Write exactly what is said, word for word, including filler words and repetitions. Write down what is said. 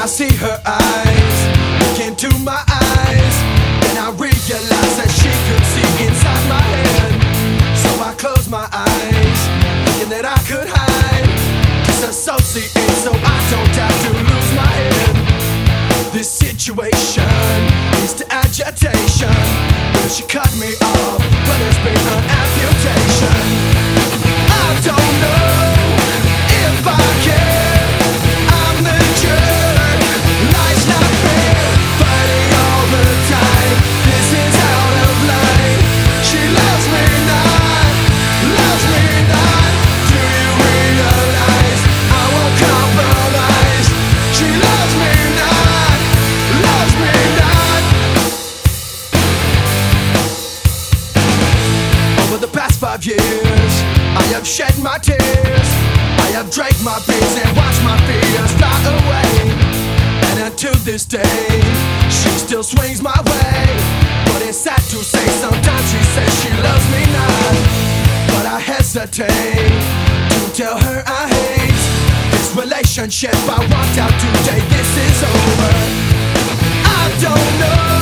I see her eyes look into my eyes, and I realize that she could see inside my head. So I close my eyes, thinking that I could hide, disassociate so I don't have to lose my head. This situation leads to agitation. Will she cut me off? But there's been an amputation. I don't know if I can. I'm the jerk. Life's not fair. Fighting all the time. This is out of line. She loves me not, loves me not. Do you realize I won't compromise? She loves me not, loves me not. Over the past five years, I have shed my tears. I have drank my beers and watched my fears fly away. And until this day, she still swings my way. But it's sad to say, sometimes she says she loves me not. But I hesitate to tell her I hate this relationship. I want out today, this is over. I don't know